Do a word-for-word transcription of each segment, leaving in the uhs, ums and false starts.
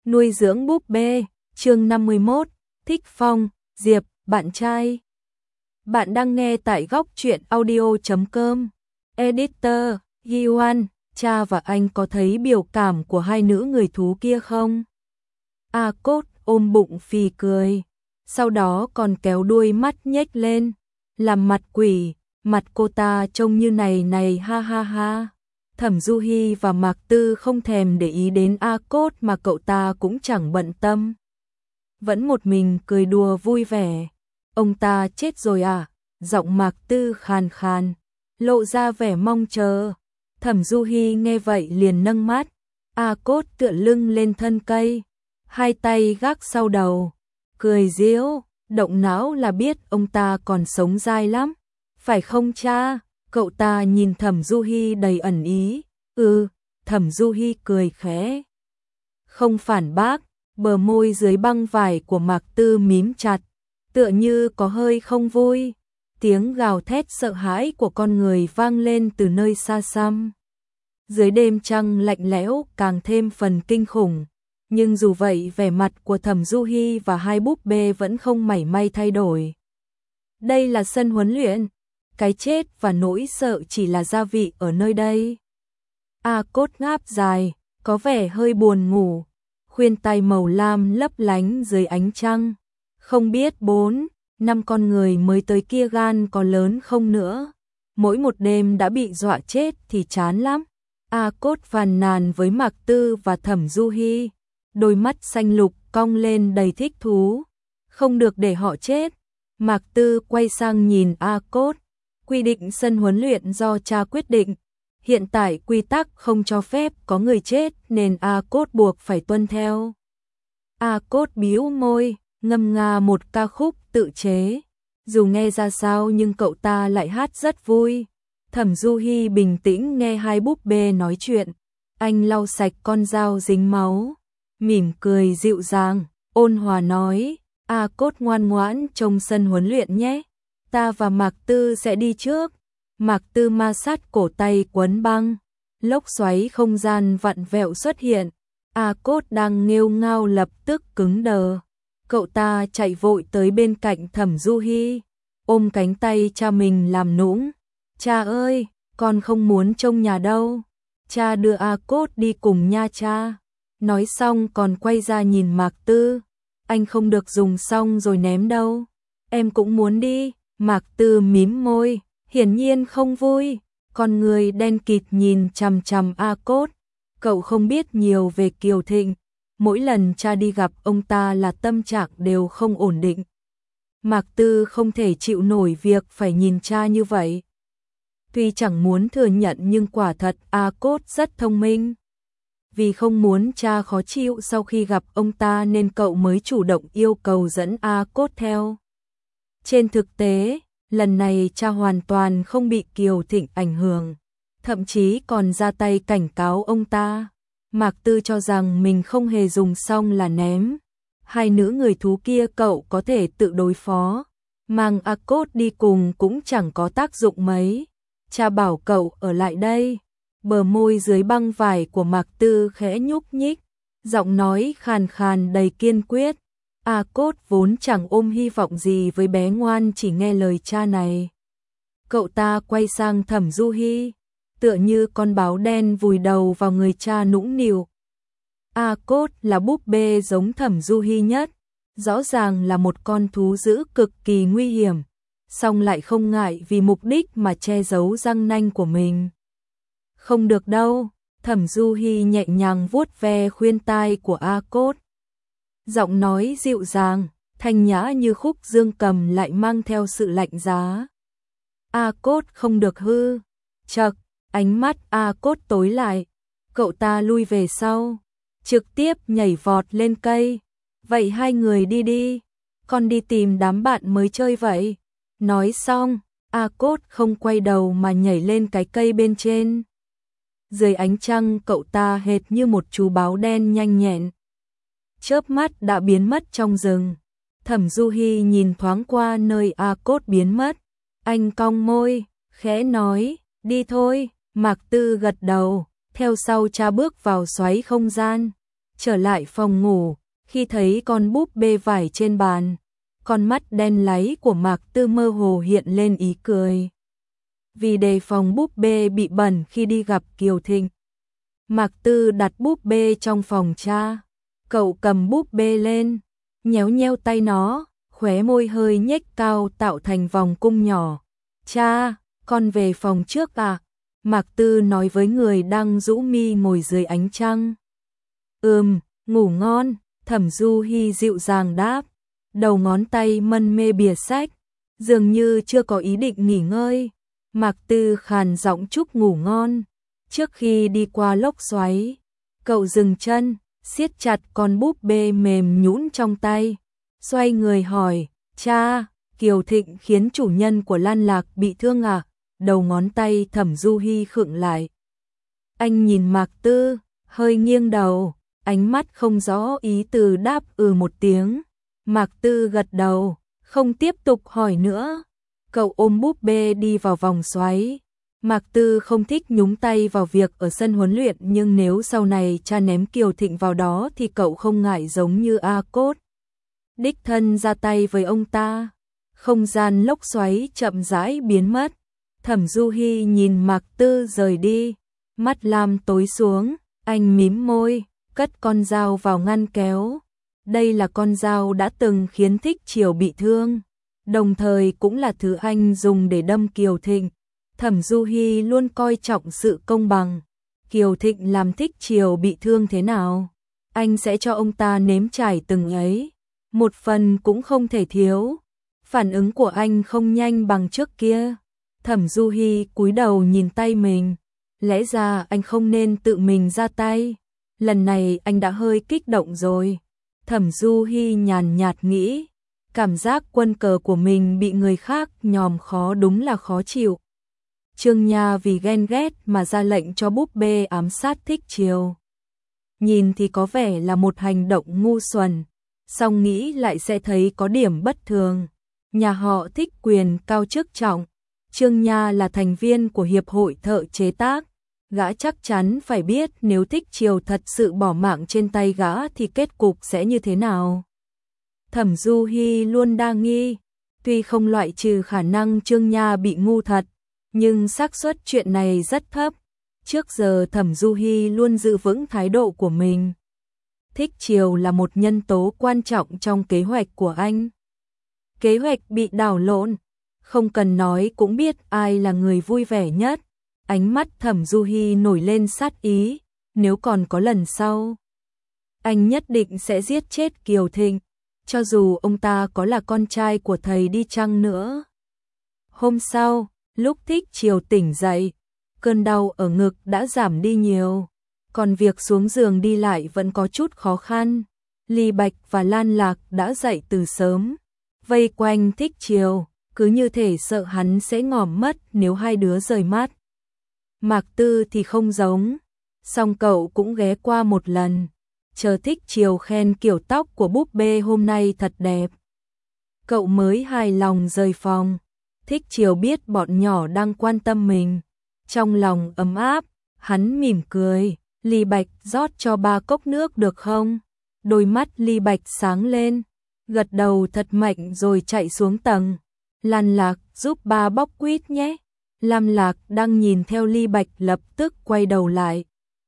Nuôi dưỡng búp bê, chương năm mươi mốt, thích Phong, Diệp, bạn trai. Bạn đang nghe tại góc truyện audio chấm com. Editor, Gioan, cha và anh có thấy biểu cảm của hai nữ người thú kia không? A Cốt ôm bụng phì cười, sau đó còn kéo đuôi mắt nhếch lên, làm mặt quỷ, mặt cô ta trông như này này ha ha ha. Thẩm Du Hi và Mạc Tư không thèm để ý đến A Cốt mà cậu ta cũng chẳng bận tâm. Vẫn một mình cười đùa vui vẻ. Ông ta chết rồi à? Giọng Mạc Tư khàn khàn, lộ ra vẻ mong chờ. Thẩm Du Hi nghe vậy liền nâng mắt. A Cốt tựa lưng lên thân cây, hai tay gác sau đầu, cười giễu, động não là biết ông ta còn sống dai lắm. Phải không cha? Cậu ta nhìn Thẩm Du Hi đầy ẩn ý. Ừ, Thẩm Du Hi cười khẽ, không phản bác, bờ môi dưới băng vải của Mạc Tư mím chặt, tựa như có hơi không vui. Tiếng gào thét sợ hãi của con người vang lên từ nơi xa xăm. Dưới đêm trăng lạnh lẽo càng thêm phần kinh khủng, nhưng dù vậy vẻ mặt của Thẩm Du Hi và hai búp bê vẫn không mảy may thay đổi. Đây là sân huấn luyện, cái chết và nỗi sợ chỉ là gia vị ở nơi đây. A Cốt ngáp dài, có vẻ hơi buồn ngủ, khuyên tai màu lam lấp lánh dưới ánh trăng. Không biết bốn, năm con người mới tới kia gan có lớn không nữa. Mỗi một đêm đã bị dọa chết thì chán lắm. A Cốt phàn nàn với Mạc Tư và Thẩm Du Hi, đôi mắt xanh lục cong lên đầy thích thú. Không được để họ chết. Mạc Tư quay sang nhìn A Cốt. Quy định sân huấn luyện do cha quyết định. Hiện tại quy tắc không cho phép có người chết nên A Cốt buộc phải tuân theo. A Cốt bĩu môi, ngâm nga một ca khúc tự chế. Dù nghe ra sao nhưng cậu ta lại hát rất vui. Thẩm Du Hi bình tĩnh nghe hai búp bê nói chuyện. Anh lau sạch con dao dính máu, mỉm cười dịu dàng, ôn hòa nói, A Cốt ngoan ngoãn trông sân huấn luyện nhé. Ta và Mạc Tư sẽ đi trước. Mạc Tư ma sát cổ tay quấn băng, lốc xoáy không gian vặn vẹo xuất hiện. A Cốt đang nghêu ngao lập tức cứng đờ. Cậu ta chạy vội tới bên cạnh Thẩm Du Hi, ôm cánh tay cha mình làm nũng. Cha ơi, con không muốn trông nhà đâu. Cha đưa A Cốt đi cùng nha cha. Nói xong còn quay ra nhìn Mạc Tư. Anh không được dùng xong rồi ném đâu. Em cũng muốn đi. Mạc Tư mím môi, hiển nhiên không vui. Con người đen kịt nhìn chằm chằm A Cốt. Cậu không biết nhiều về Kiều Thịnh. Mỗi lần cha đi gặp ông ta là tâm trạng đều không ổn định. Mạc Tư không thể chịu nổi việc phải nhìn cha như vậy. Tuy chẳng muốn thừa nhận nhưng quả thật A Cốt rất thông minh. Vì không muốn cha khó chịu sau khi gặp ông ta nên cậu mới chủ động yêu cầu dẫn A Cốt theo. Trên thực tế, lần này cha hoàn toàn không bị Kiều Thịnh ảnh hưởng, thậm chí còn ra tay cảnh cáo ông ta. Mạc Tư cho rằng mình không hề dùng xong là ném. Hai nữ người thú kia cậu có thể tự đối phó, mang A Cốt đi cùng cũng chẳng có tác dụng mấy. Cha bảo cậu ở lại đây. Bờ môi dưới băng vải của Mạc Tư khẽ nhúc nhích, giọng nói khàn khàn đầy kiên quyết. A Cốt vốn chẳng ôm hy vọng gì với bé ngoan chỉ nghe lời cha này. Cậu ta quay sang Thẩm Du Hi, tựa như con báo đen vùi đầu vào người cha nũng nịu. A Cốt là búp bê giống Thẩm Du Hi nhất, rõ ràng là một con thú dữ cực kỳ nguy hiểm, song lại không ngại vì mục đích mà che giấu răng nanh của mình. Không được đâu. Thẩm Du Hi nhẹ nhàng vuốt ve khuyên tai của A Cốt. Giọng nói dịu dàng, thanh nhã như khúc dương cầm lại mang theo sự lạnh giá. A Cốt không được hư. Chậc, ánh mắt A Cốt tối lại. Cậu ta lui về sau, trực tiếp nhảy vọt lên cây. Vậy hai người đi đi, con đi tìm đám bạn mới chơi vậy. Nói xong, A Cốt không quay đầu mà nhảy lên cái cây bên trên. Dưới ánh trăng cậu ta hệt như một chú báo đen nhanh nhẹn, chớp mắt đã biến mất trong rừng. Thẩm Du Hi nhìn thoáng qua nơi A Cốt biến mất, anh cong môi, khẽ nói, đi thôi. Mạc Tư gật đầu, theo sau cha bước vào xoáy không gian. trở lại phòng ngủ, khi thấy con búp bê vải trên bàn, con mắt đen láy của Mạc Tư mơ hồ hiện lên ý cười. Vì đề phòng búp bê bị bẩn khi đi gặp Kiều Thịnh, Mạc Tư đặt búp bê trong phòng cha. Cậu cầm búp bê lên, nhéo nhéo tay nó, khóe môi hơi nhếch cao tạo thành vòng cung nhỏ. Cha, con về phòng trước à? Mạc Tư nói với người đang rũ mi ngồi dưới ánh trăng. Ừm, ngủ ngon, Thẩm Du Hi dịu dàng đáp, đầu ngón tay mân mê bìa sách, dường như chưa có ý định nghỉ ngơi. Mạc Tư khàn giọng chúc ngủ ngon. Trước khi đi qua lốc xoáy, cậu dừng chân, siết chặt con búp bê mềm nhũn trong tay, xoay người hỏi, cha, Kiều Thịnh khiến chủ nhân của Lan Lạc bị thương à? Đầu ngón tay Thẩm Du Hi khựng lại. Anh nhìn Mạc Tư, hơi nghiêng đầu, ánh mắt không rõ ý từ đáp ừ một tiếng. Mạc Tư gật đầu, không tiếp tục hỏi nữa. Cậu ôm búp bê đi vào vòng xoáy. Mạc Tư không thích nhúng tay vào việc ở sân huấn luyện, nhưng nếu sau này cha ném Kiều Thịnh vào đó thì cậu không ngại giống như A Cốt đích thân ra tay với ông ta. Không gian lốc xoáy chậm rãi biến mất. Thẩm Du Hi nhìn Mạc Tư rời đi, mắt lam tối xuống, anh mím môi, cất con dao vào ngăn kéo. Đây là con dao đã từng khiến Thích Triều bị thương, đồng thời cũng là thứ anh dùng để đâm Kiều Thịnh. Thẩm Du Hi luôn coi trọng sự công bằng. Kiều Thịnh làm Thích Triều bị thương thế nào, anh sẽ cho ông ta nếm trải từng ấy, một phần cũng không thể thiếu. Phản ứng của anh không nhanh bằng trước kia. Thẩm Du Hi cúi đầu nhìn tay mình, lẽ ra anh không nên tự mình ra tay, lần này anh đã hơi kích động rồi. Thẩm Du Hi nhàn nhạt nghĩ, cảm giác quân cờ của mình bị người khác nhòm khó đúng là khó chịu. Trương Nha vì ghen ghét mà ra lệnh cho búp bê ám sát Thích Triều. Nhìn thì có vẻ là một hành động ngu xuẩn, song nghĩ lại sẽ thấy có điểm bất thường. Nhà họ Thích quyền cao chức trọng, Trương Nha là thành viên của Hiệp hội Thợ chế tác, gã chắc chắn phải biết nếu Thích Triều thật sự bỏ mạng trên tay gã thì kết cục sẽ như thế nào. Thẩm Du Hi luôn đa nghi, tuy không loại trừ khả năng Trương Nha bị ngu thật, nhưng xác suất chuyện này rất thấp. Trước giờ Thẩm Du Hi luôn giữ vững thái độ của mình. Thích Triều là một nhân tố quan trọng trong kế hoạch của anh. Kế hoạch bị đảo lộn, không cần nói cũng biết ai là người vui vẻ nhất. Ánh mắt Thẩm Du Hi nổi lên sát ý, nếu còn có lần sau, anh nhất định sẽ giết chết Kiều Thịnh, cho dù ông ta có là con trai của thầy đi chăng nữa. Hôm sau, lúc Thích Triều tỉnh dậy, cơn đau ở ngực đã giảm đi nhiều, còn việc xuống giường đi lại vẫn có chút khó khăn. Ly Bạch và Lan Lạc đã dậy từ sớm, vây quanh Thích Triều, cứ như thể sợ hắn sẽ ngỏm mất nếu hai đứa rời mắt. Mạc Tư thì không giống, song cậu cũng ghé qua một lần, chờ Thích Triều khen kiểu tóc của búp bê hôm nay thật đẹp. Cậu mới hài lòng rời phòng. Thích Triều biết bọn nhỏ đang quan tâm mình, trong lòng ấm áp, hắn mỉm cười, Ly Bạch rót cho ba cốc nước được không? Đôi mắt Ly Bạch sáng lên, gật đầu thật mạnh rồi chạy xuống tầng. Lan Lạc giúp ba bóc quýt nhé. Lam Lạc đang nhìn theo Ly Bạch lập tức quay đầu lại.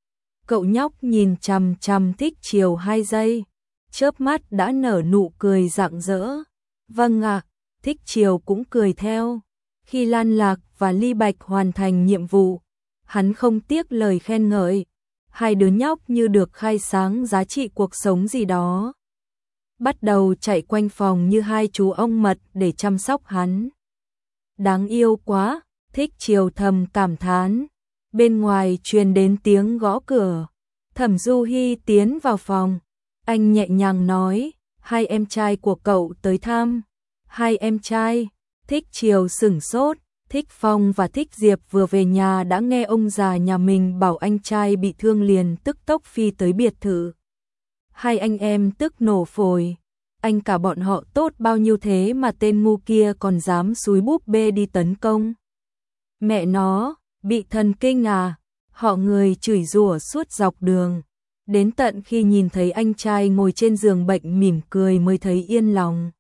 Cậu nhóc nhìn chằm chằm Thích Triều hai giây, chớp mắt đã nở nụ cười rạng rỡ. Vâng ạ, Thích Triều cũng cười theo. Khi Lan Lạc và Ly Bạch hoàn thành nhiệm vụ, hắn không tiếc lời khen ngợi. Hai đứa nhóc như được khai sáng giá trị cuộc sống gì đó, bắt đầu chạy quanh phòng như hai chú ong mật để chăm sóc hắn. Đáng yêu quá, Thích Triều thầm cảm thán. Bên ngoài truyền đến tiếng gõ cửa. Thẩm Du Hi tiến vào phòng, anh nhẹ nhàng nói, hai em trai của cậu tới thăm. Hai em trai? Thích Triều sửng sốt. Thích Phong và Thích Diệp vừa về nhà đã nghe ông già nhà mình bảo anh trai bị thương liền tức tốc phi tới biệt thự. Hai anh em tức nổ phổi. Anh cả bọn họ tốt bao nhiêu thế mà tên ngu kia còn dám xúi búp bê đi tấn công. Mẹ nó, bị thần kinh à? Họ người chửi rủa suốt dọc đường. đến tận khi nhìn thấy anh trai ngồi trên giường bệnh mỉm cười mới thấy yên lòng.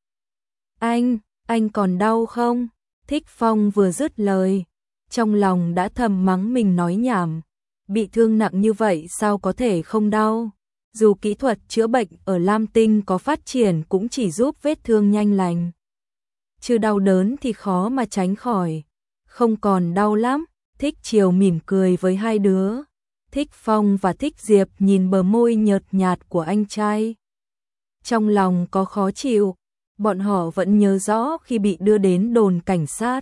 Anh, anh còn đau không? Thích Phong vừa dứt lời, trong lòng đã thầm mắng mình nói nhảm. Bị thương nặng như vậy sao có thể không đau? Dù kỹ thuật chữa bệnh ở Lam Tinh có phát triển cũng chỉ giúp vết thương nhanh lành. Chứ đau đớn thì khó mà tránh khỏi. Không còn đau lắm, Thích Chiều mỉm cười với hai đứa. Thích Phong và Thích Diệp nhìn bờ môi nhợt nhạt của anh trai. Trong lòng có khó chịu, bọn họ vẫn nhớ rõ khi bị đưa đến đồn cảnh sát.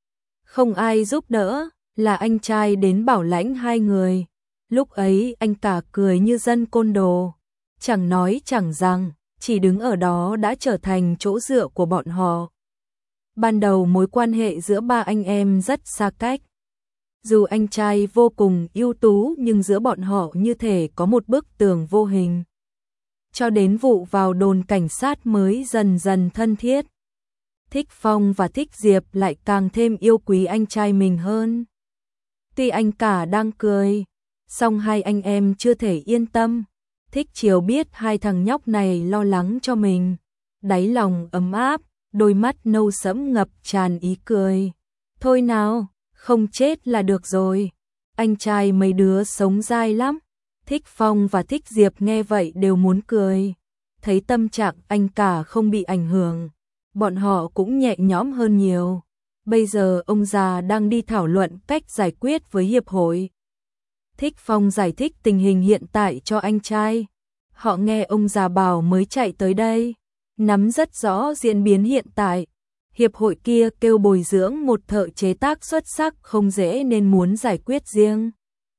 Không ai giúp đỡ, là anh trai đến bảo lãnh hai người. Lúc ấy anh cả cười như dân côn đồ, chẳng nói chẳng rằng, chỉ đứng ở đó đã trở thành chỗ dựa của bọn họ. Ban đầu mối quan hệ giữa ba anh em rất xa cách. Dù anh trai vô cùng ưu tú nhưng giữa bọn họ như thể có một bức tường vô hình. Cho đến vụ vào đồn cảnh sát mới dần dần thân thiết. Thích Phong và Thích Diệp lại càng thêm yêu quý anh trai mình hơn. Tuy anh cả đang cười, song hai anh em chưa thể yên tâm. Thích Chiều biết hai thằng nhóc này lo lắng cho mình. Đáy lòng ấm áp, đôi mắt nâu sẫm ngập tràn ý cười. Thôi nào, không chết là được rồi. Anh trai mấy đứa sống dai lắm. Thích Phong và Thích Diệp nghe vậy đều muốn cười. Thấy tâm trạng anh cả không bị ảnh hưởng, bọn họ cũng nhẹ nhõm hơn nhiều. Bây giờ ông già đang đi thảo luận cách giải quyết với hiệp hội. Thích Phong giải thích tình hình hiện tại cho anh trai. Họ nghe ông già bảo mới chạy tới đây, nắm rất rõ diễn biến hiện tại. Hiệp hội kia kêu bồi dưỡng một thợ chế tác xuất sắc không dễ nên muốn giải quyết riêng.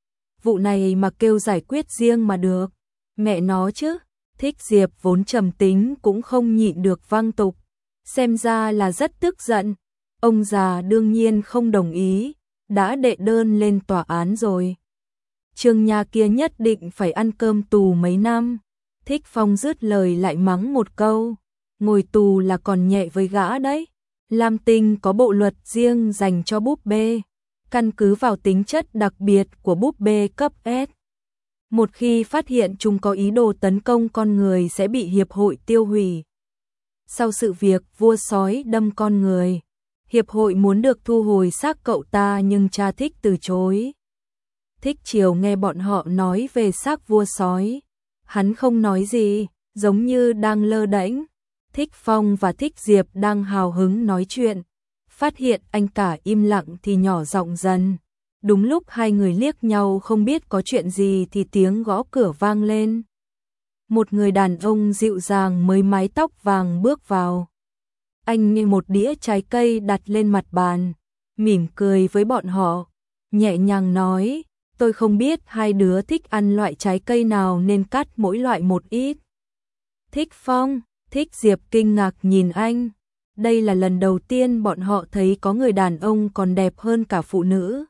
Vụ này mà kêu giải quyết riêng mà được, mẹ nó chứ. Thích Diệp vốn trầm tính cũng không nhịn được văng tục, xem ra là rất tức giận. Ông già đương nhiên không đồng ý, đã đệ đơn lên tòa án rồi. Trương nhà kia nhất định phải ăn cơm tù mấy năm. Thích Phong dứt lời lại mắng một câu, ngồi tù là còn nhẹ với gã đấy. Lam Tinh có bộ luật riêng dành cho búp bê, căn cứ vào tính chất đặc biệt của búp bê cấp S. Một khi phát hiện chúng có ý đồ tấn công con người sẽ bị hiệp hội tiêu hủy. Sau sự việc vua sói đâm con người, hiệp hội muốn được thu hồi xác cậu ta nhưng cha Thích từ chối. Thích Chiều nghe bọn họ nói về xác vua sói, hắn không nói gì, giống như đang lơ đễnh. Thích Phong và Thích Diệp đang hào hứng nói chuyện, phát hiện anh cả im lặng thì nhỏ giọng dần. Đúng lúc hai người liếc nhau không biết có chuyện gì thì tiếng gõ cửa vang lên. Một người đàn ông dịu dàng mới mái tóc vàng bước vào. Anh như một đĩa trái cây đặt lên mặt bàn, mỉm cười với bọn họ, nhẹ nhàng nói, tôi không biết hai đứa thích ăn loại trái cây nào nên cắt mỗi loại một ít. Thích Phong, Thích Diệp kinh ngạc nhìn anh. Đây là lần đầu tiên bọn họ thấy có người đàn ông còn đẹp hơn cả phụ nữ.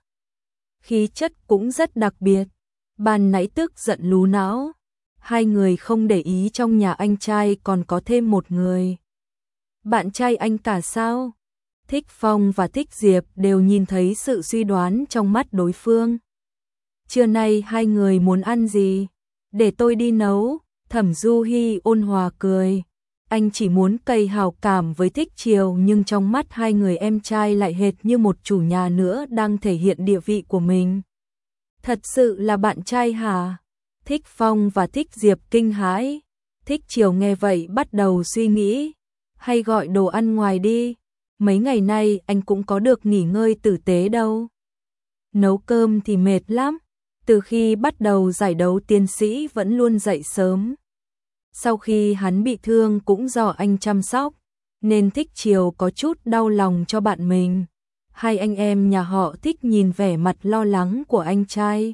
Khí chất cũng rất đặc biệt. Ban nãy tức giận lú não. Hai người không để ý trong nhà anh trai còn có thêm một người. Bạn trai anh cả sao? Thích Phong và Thích Diệp đều nhìn thấy sự suy đoán trong mắt đối phương. Trưa nay hai người muốn ăn gì? Để tôi đi nấu. Thẩm Du Hi ôn hòa cười. Anh chỉ muốn cây hào cảm với Thích Chiều nhưng trong mắt hai người em trai lại hệt như một chủ nhà nữa đang thể hiện địa vị của mình. Thật sự là bạn trai hả? Thích Phong và Thích Diệp kinh hãi. Thích Chiều nghe vậy bắt đầu suy nghĩ. Hay gọi đồ ăn ngoài đi. Mấy ngày nay anh cũng có được nghỉ ngơi tử tế đâu. Nấu cơm thì mệt lắm. Từ khi bắt đầu giải đấu tiến sĩ vẫn luôn dậy sớm. Sau khi hắn bị thương cũng do anh chăm sóc, nên Thích Chiều có chút đau lòng cho bạn mình. Hai anh em nhà họ Thích nhìn vẻ mặt lo lắng của anh trai,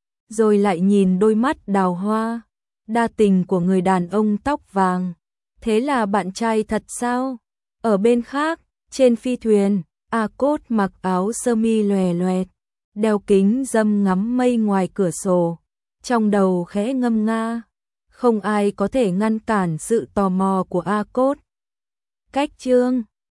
rồi lại nhìn đôi mắt đào hoa, đa tình của người đàn ông tóc vàng. Thế là bạn trai thật sao? Ở bên khác, trên phi thuyền, A Cốt mặc áo sơ mi lòe loẹt, đeo kính râm ngắm mây ngoài cửa sổ, trong đầu khẽ ngâm nga. Không ai có thể ngăn cản sự tò mò của A Cốt. Cách chương